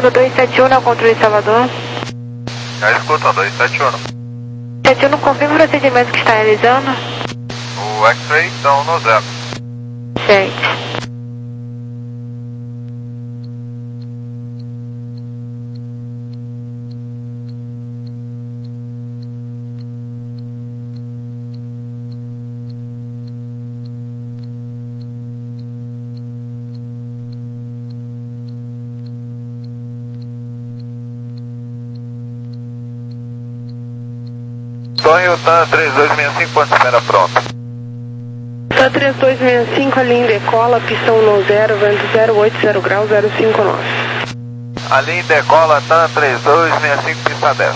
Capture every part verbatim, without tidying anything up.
no dois sete um, controle Salvador. Já escuta, dois sete um. sete um, confirma o procedimento que está realizando. O X-Ray estão no zero. Certo. Sonho tá três dois seis cinco, ponto de espera pronto. Tá três dois seis cinco, a linha decola, pistão no zero, vento zero oito zero grau, zero cinco nove. A linha decola, tá três dois seis cinco, pista dez.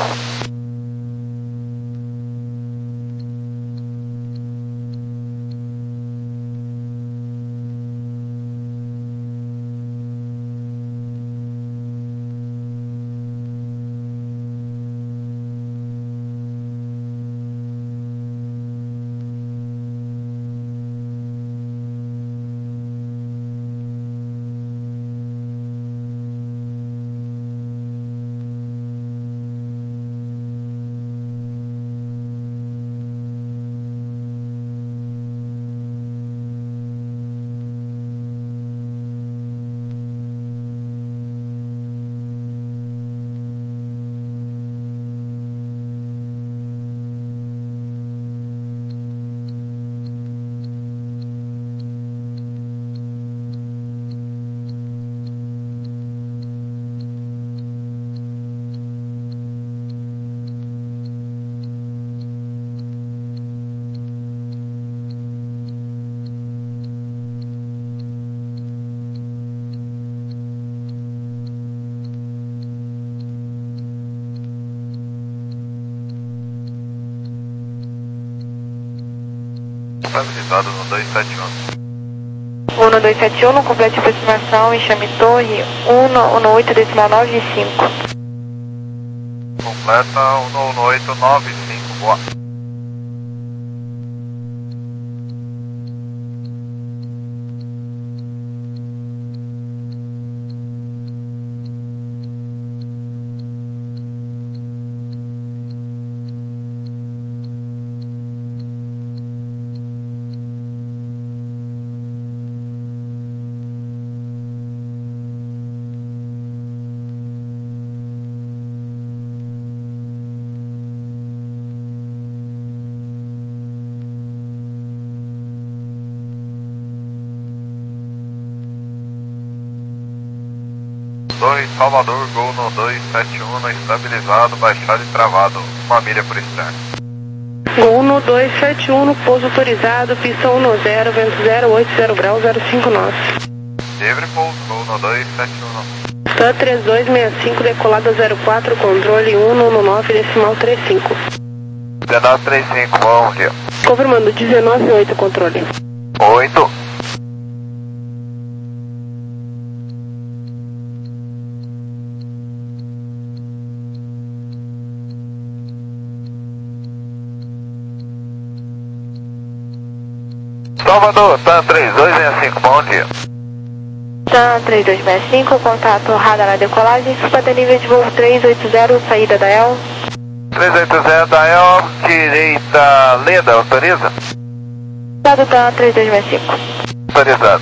Estabilizado no dois sete um. um no dois sete um, complete aproximação, enxame torre, um no oito decimal nove cinco. Completa um no oito nove cinco, boa. dois Salvador, gol no dois sete um, no estabilizado, baixado e travado, uma milha por externo. Gol no dois sete um, no pouso autorizado, pistão no zero, vento zero oito zero grau, zero cinco nove. Livre pouso, gol no dois sete um. Tá três dois seis cinco, decolada zero quatro, controle um no nove decimal trinta e cinco. dezenove trinta e cinco, bom dia. Confirmando, dezenove oito, controle. oito. Salvador, tá três dois seis cinco, bom dia. Tá três dois seis cinco, contato radar na decolagem, suspender nível de voo três oito zero, saída da E L. três oito zero da E L, direita Leda, autoriza? Dado da três dois seis cinco. Autorizado.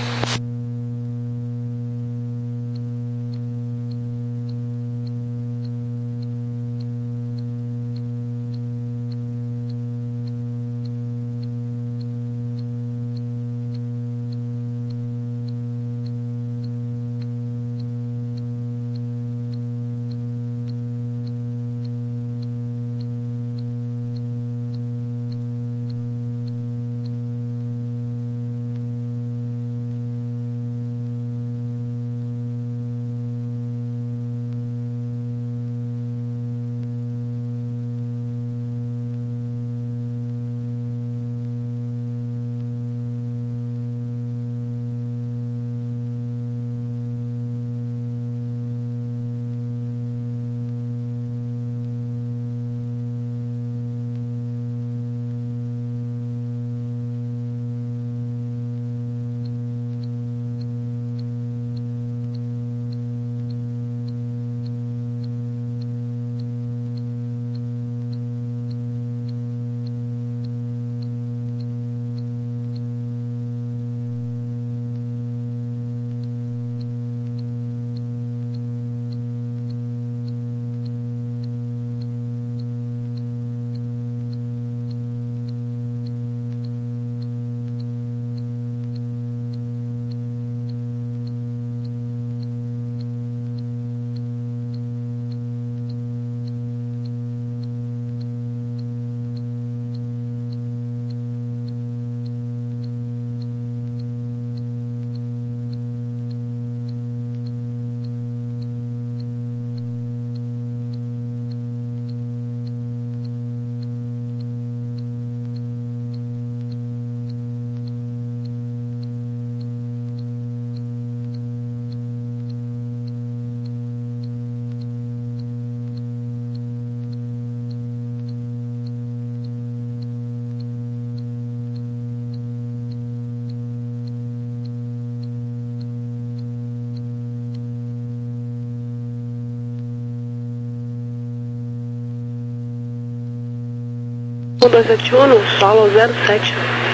um dois sete um, solo zero sete.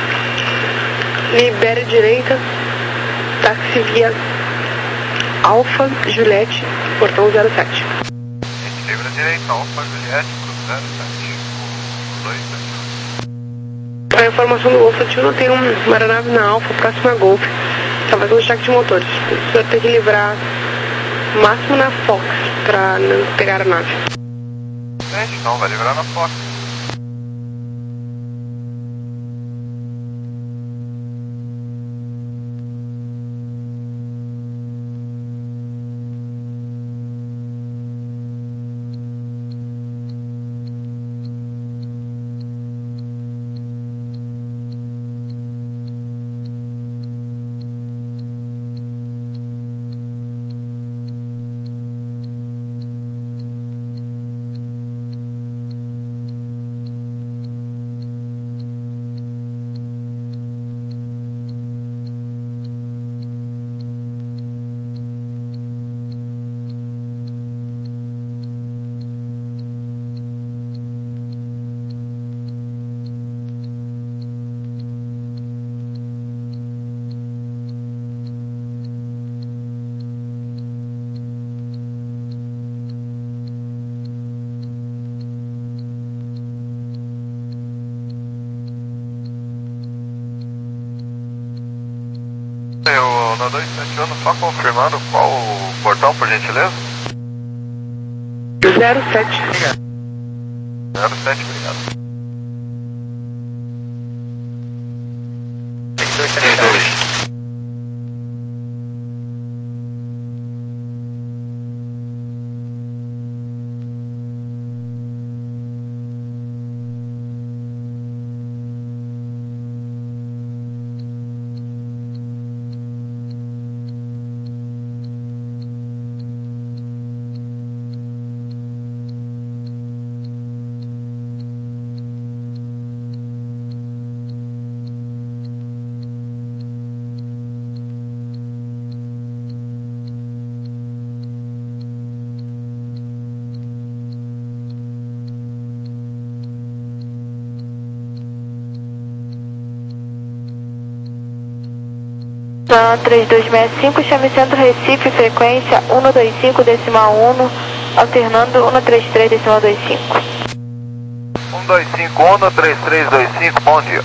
Libere direita, táxi via Alfa Juliette, portão zero sete. Libra direita, Alfa Juliette, pro zero sete. dois sete um. A informação do Golf sete um, tem uma aeronave na Alfa, próxima a Golf. Está fazendo um cheque de motores. O senhor tem que livrar máximo na Fox, para não pegar a nave. Gente, então vai livrar na Fox. Eu, na dois sete um, só confirmando qual o portão, por gentileza? zero sete. zero sete, obrigado. Tem dois. três dois seis cinco, chame Centro Recife, frequência um dois cinco decimal um, alternando um três três decimal vinte e cinco. um dois cinco, um três três dois cinco, bom dia.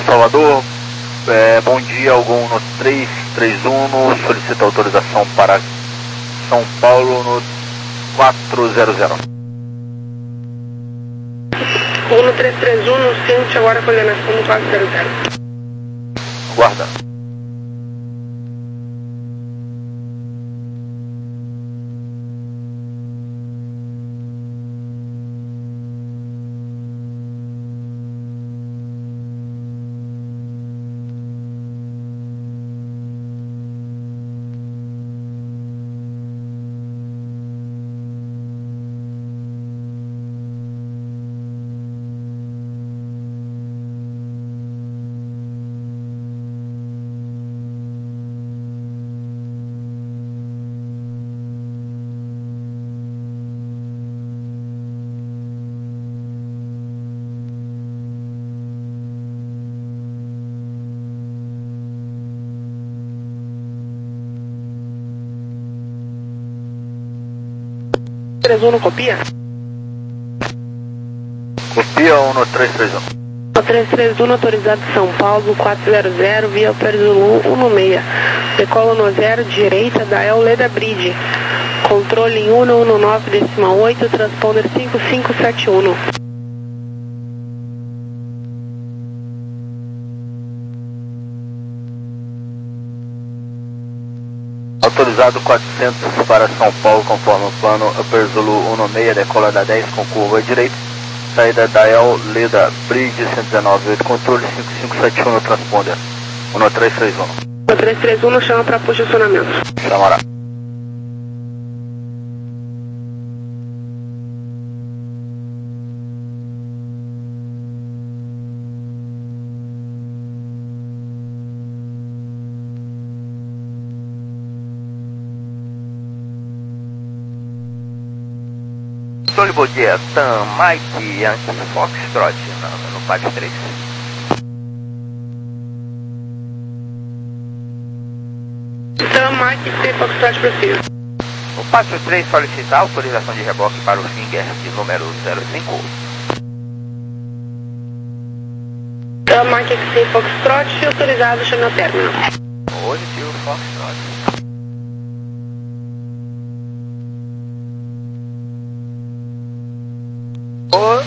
Salvador, é, bom dia, Algon no três três um, solicita autorização para São Paulo no quatro zero zero. Uno três três um, sente agora a coordenação do quatro zero zero. Guarda. três um, copia? Copia um no três três um. O três três um autorizado São Paulo, quatro zero zero, via Perzulu um seis. Decola no zero, direita da El Leda Bridge. Controle em um um nove decimal oito, transponder cinco cinco sete um. Autorizado quatrocentos para São Paulo, conforme o plano Upper Zulu um seis, decola da dez com curva à direita, saída da El Leda Bridge cento e dezenove oito, controle cinco cinco sete um no transponder, um três três um. O três três um chama para posicionamento. Chamará. Tony, bom dia. Tam Mike Yankee Foxtrot no, no quatro três. Tam Mike C Foxtrot preciso. O quatro três solicitar autorização de reboque para o Finger de número zero cinco. Tam Mike C Foxtrot autorizado, chama o término. Positivo Foxtrot. O...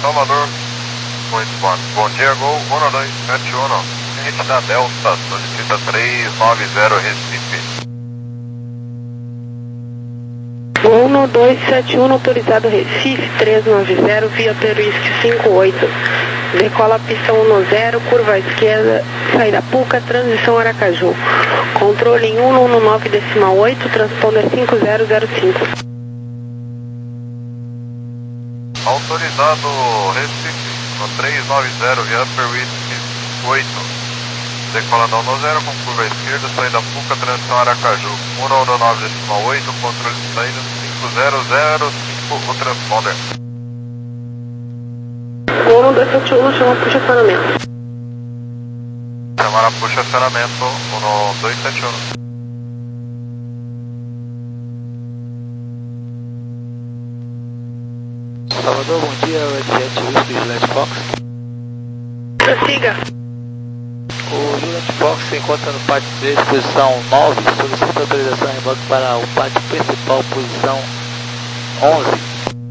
Salvador, muito bom. Bom dia, Gol um dois sete um. Cliente da Delta, solicita três nove zero Recife. um dois sete um, autorizado Recife, três nove zero, via Peruísque cinco oito. Decola pista um zero, curva à esquerda, saída Puca, transição Aracaju. Controle em um um nove decimal oito, transponder cinco zero zero cinco. Autorizado Recife, no três nove zero, via Peruísque oito. Decolando um zero com curva à esquerda, saída Puca, transição Aracaju. um nove decimal oito, controle de saída cinco zero zero cinco, o transponder. um dois sete um, chama puxa acionamento. Chamar a puxa acionamento um dois sete um. Salvador, bom dia, Webjet Whisky Juliette Fox. Prossiga. O Juliette Fox se encontra no pátio três, posição nove, solicita autorização em reboque para o pátio principal, posição onze.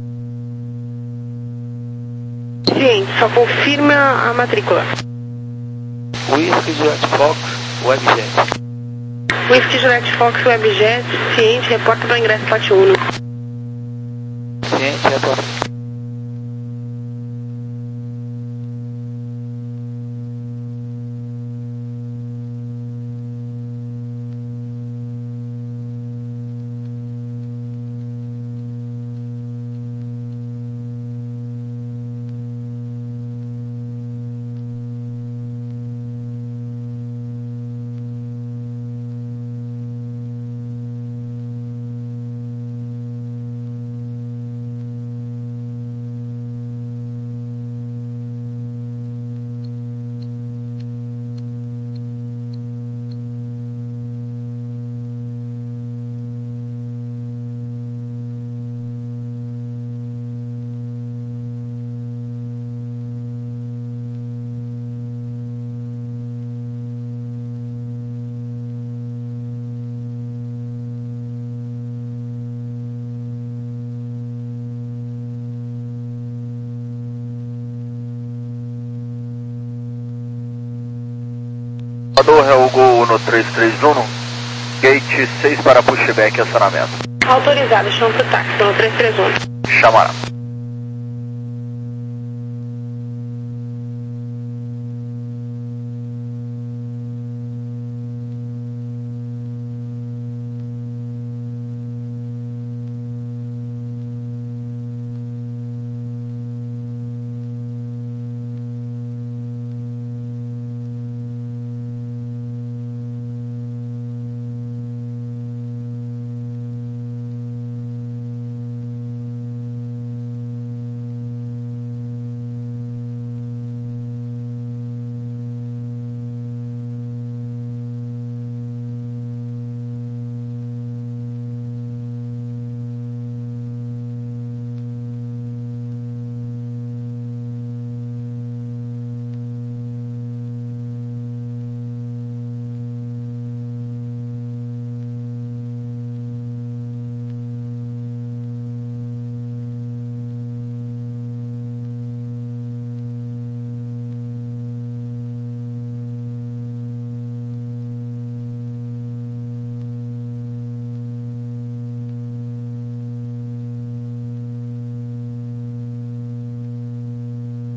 Ciente, só confirma a matrícula. Whisky Juliette Fox, Webjet. Whisky Juliette Fox, Webjet, ciente, reporta para o ingresso pátio um. Ciente, reporta. Salvador, é o Gol no três três um, gate seis para pushback e acionamento. Autorizado, chama pro táxi, no três três um. Chamará.